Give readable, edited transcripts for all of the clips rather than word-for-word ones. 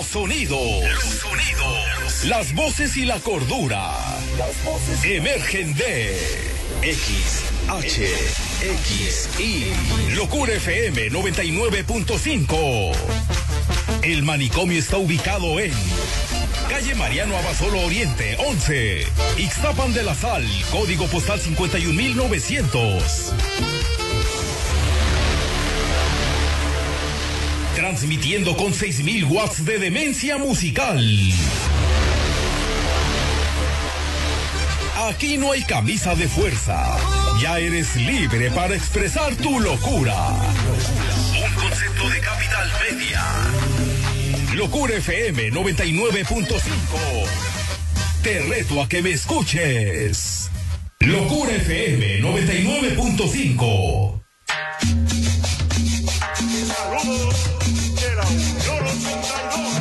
Los sonidos. Las voces y la cordura. Emergen de XHXI. Locura FM 99.5. El manicomio está ubicado en calle Mariano Abasolo Oriente, 11. Ixtapan de la Sal, código postal 51,900. Transmitiendo con 6,000 watts de demencia musical. Aquí no hay camisa de fuerza. Ya eres libre para expresar tu locura. Un concepto de Capital Media. Locura FM 99.5. Te reto a que me escuches. Locura FM 99.5. Saludos de la Unión 82.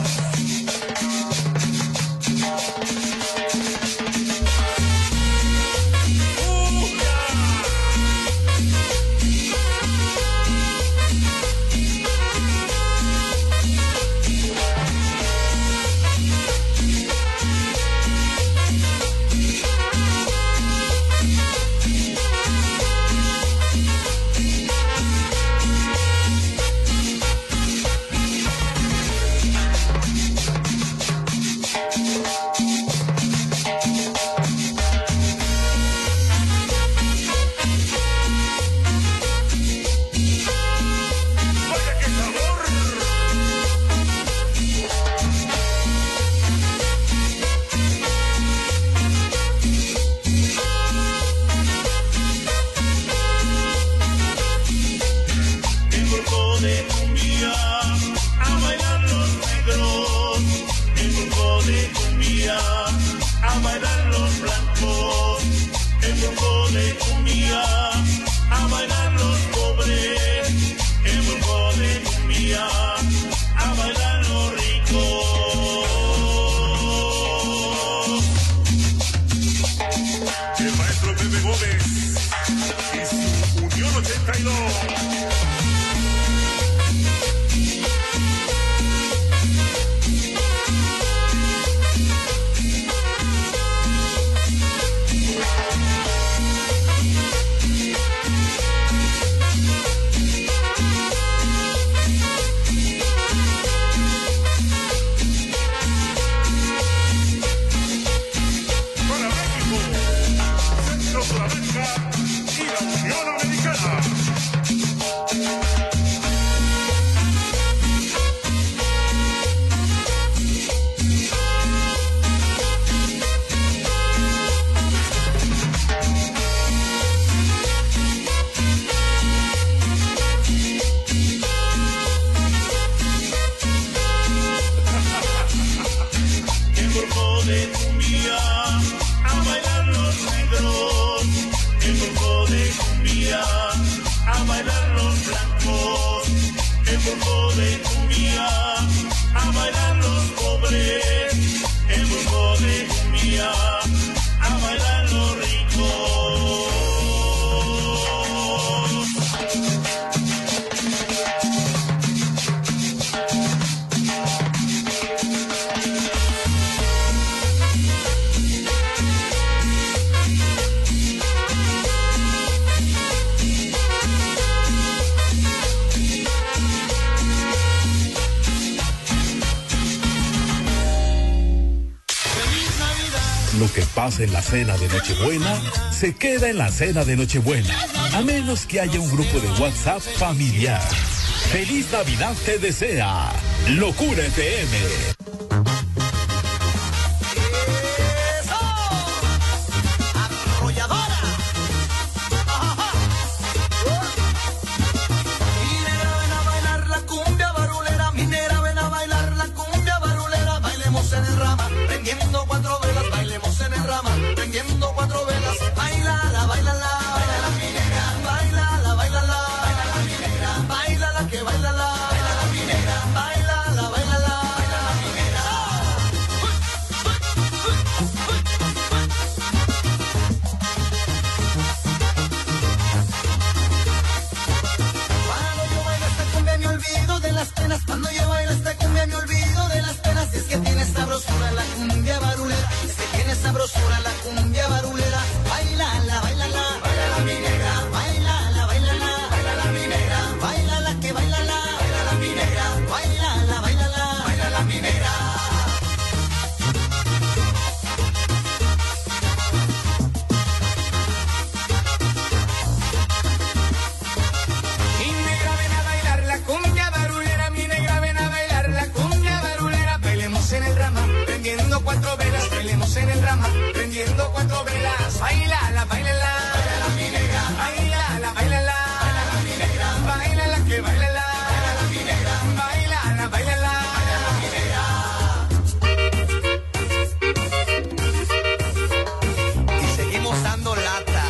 En la cena de Nochebuena, se queda en la cena de Nochebuena, a menos que haya un grupo de WhatsApp familiar. ¡Feliz Navidad te desea! Locura FM. Cuando yo bailo esta cumbia me olvido de las penas. moverlas. Bailala, bailala, bailala mi negra. Bailala, bailala, bailala mi negra. Bailala que bailala, bailala mi negra. Bailala, bailala, bailala mi negra. Y seguimos dando lata.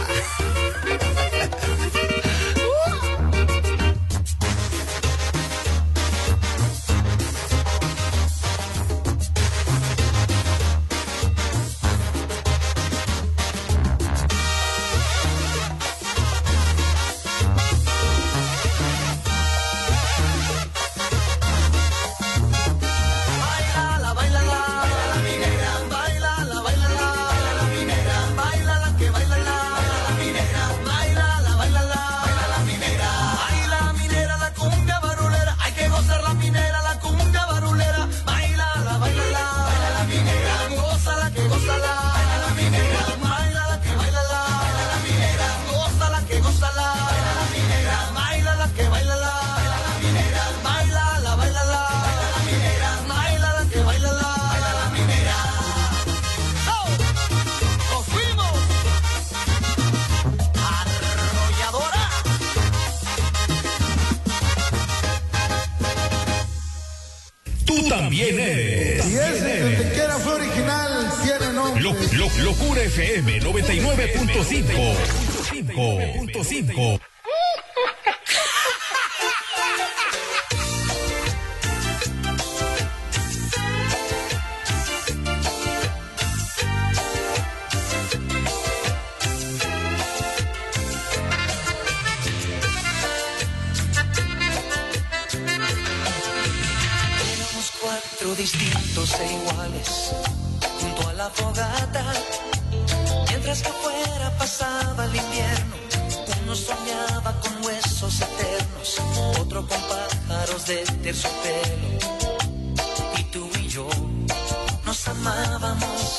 También es. Y ese, el que quiera fue original, tiene nombre. Locura FM 99.5. Distintos e iguales junto a la fogata, mientras que afuera pasaba el invierno. Uno soñaba con huesos eternos, otro con pájaros de terciopelo. Y tú y yo nos amábamos.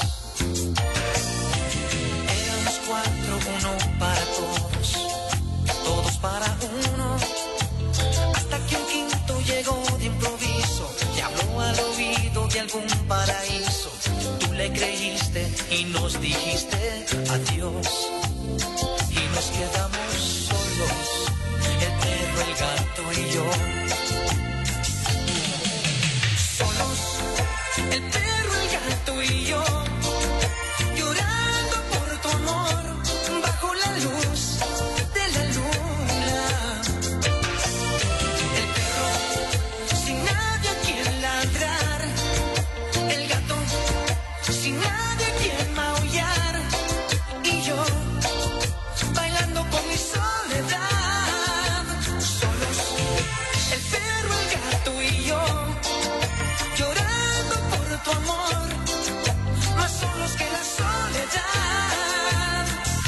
Éramos cuatro, uno para todos, todos para uno, hasta que un quinto llegó de improviso y habló al oído de algún paraíso. Tú le creíste y nos dijiste adiós, y nos quedamos solos, el perro, el gato y yo. Solos, el perro, el gato y yo, llorando por tu amor, bajo la luz de la luna. El perro, sin nadie a quien ladrar, el gato, sin nadie a quien maullar, y yo, bailando con mi soledad. Solos, el perro, el gato y yo, llorando por tu amor, más solos que la soledad.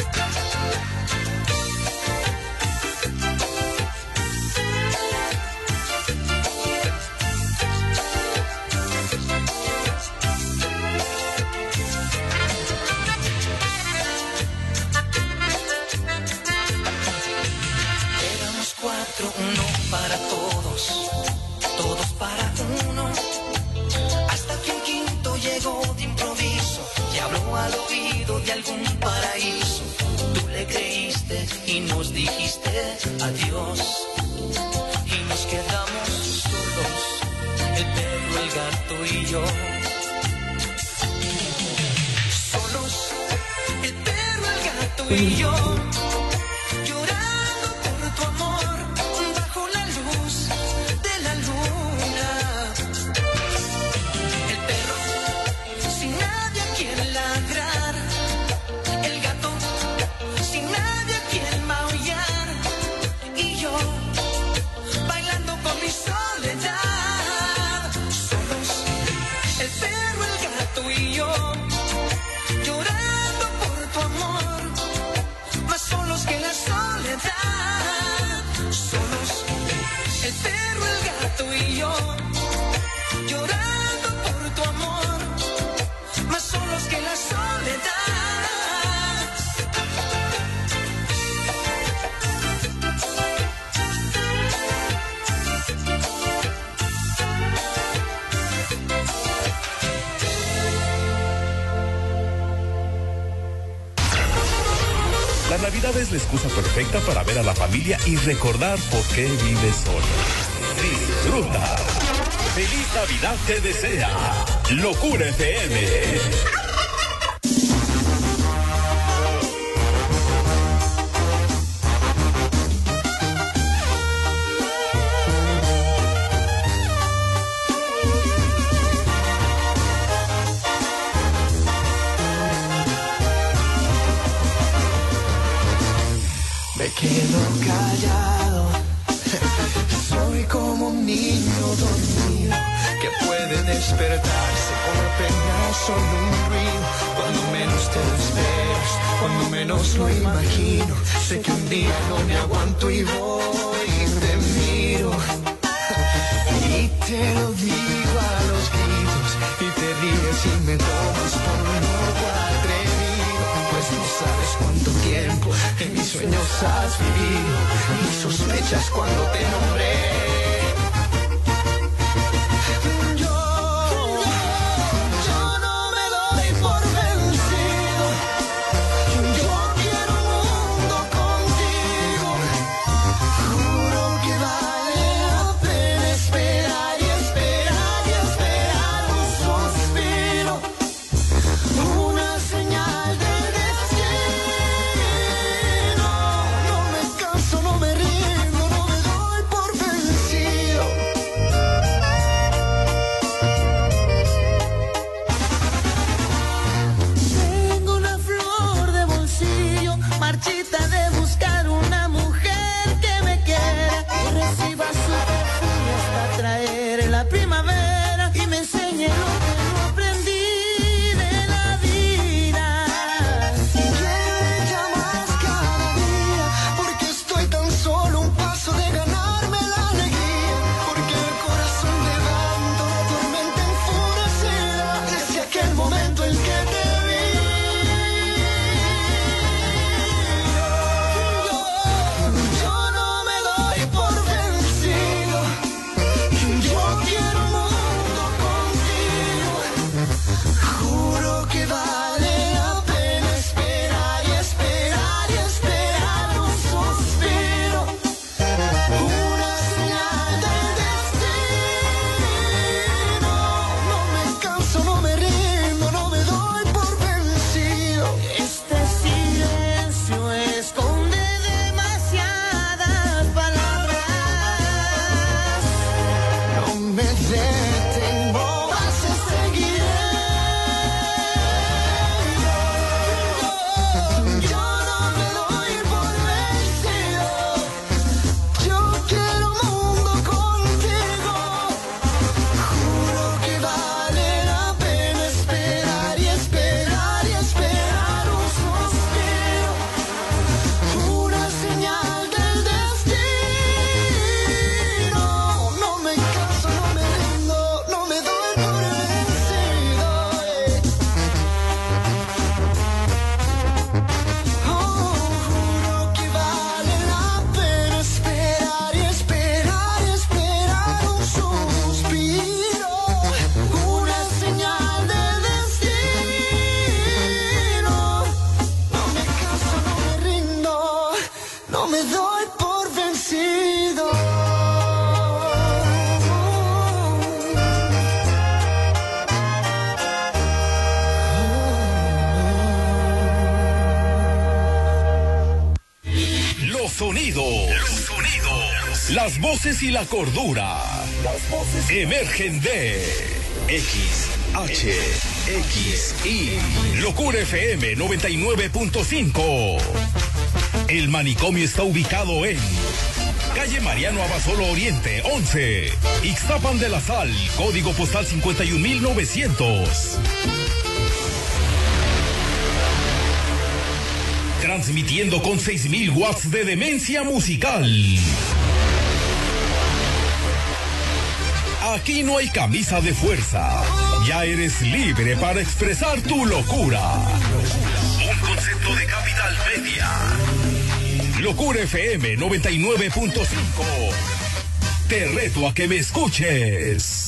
Éramos cuatro, uno para todos, todos para uno, hasta que un quinto llegó de improviso y habló al oído de algún paraíso. Tú le creíste y nos dijiste adiós, y nos quedamos solos, el perro, el gato y yo. Solos, el perro, el gato y yo, llorando por tu amor, bajo la luz de la luna. El perro, sin nadie a quien ladrar, el gato, sin nadie a quien maullar, y yo, bailando con mi soledad. Solos, el perro, el gato y yo, llorando por tu amor, más Navidad es la excusa perfecta para ver a la familia y recordar por qué vives solo. Disfruta. Feliz Navidad te desea Locura FM. Me quedo callado, soy como un niño dormido que puede despertarse con apenas solo un ruido. Cuando menos te lo esperas, cuando menos lo imagino, sé que un día no me aguanto y voy y te miro. Y te lo digo a los gritos y te ríes y me tomas por un loco atrevido. Pues no sabes cuánto tiempo en mis sueños has vivido y sospechas cuando te nombré. Yo no me doy por vencido. Yo quiero un mundo contigo. Juro que vale la pena esperar y esperar y esperar un suspiro, una señal del destino. No me canso, no me rindo, no me doy por vencido. Tengo una flor de bolsillo, marchita de buscar una mujer que me quiera y reciba su perfume hasta traer la primavera y me enseñe lo que no aprendí de la vida. Quiero más cada día, porque estoy tan solo un paso de ganarme la alegría, porque el corazón levanta una tormenta enfurecida desde aquel momento en que te vi. Yo no me doy por vencido. Yo quiero un mundo contigo. Juro que vale la pena esperar y esperar y esperar un suspiro, una señal del destino. No me canso, no me rindo, no me doy por vencido. Este silencio esconde demasiadas palabras. No me detengo, vas a seguir. Yo no me doy por vencido. Yo quiero un mundo contigo. Juro que vale la pena esperar y esperar y esperar un suspiro, una señal del destino. No me canso, no me rindo, no me doy por vencido. Juro que vale la pena esperar y esperar y esperar un suspiro, una señal del destino. No me canso, no me rindo, no me doy por vencido. Los sonidos, las voces y la cordura emergen de XHXI Locura FM 99.5. El manicomio está ubicado en calle Mariano Abasolo Oriente 11, Ixtapan de la Sal, código postal 51.900. Transmitiendo con 6.000 watts de demencia musical. Aquí no hay camisa de fuerza. Ya eres libre para expresar tu locura. Un concepto de Capital Media. Locura FM 99.5. Te reto a que me escuches.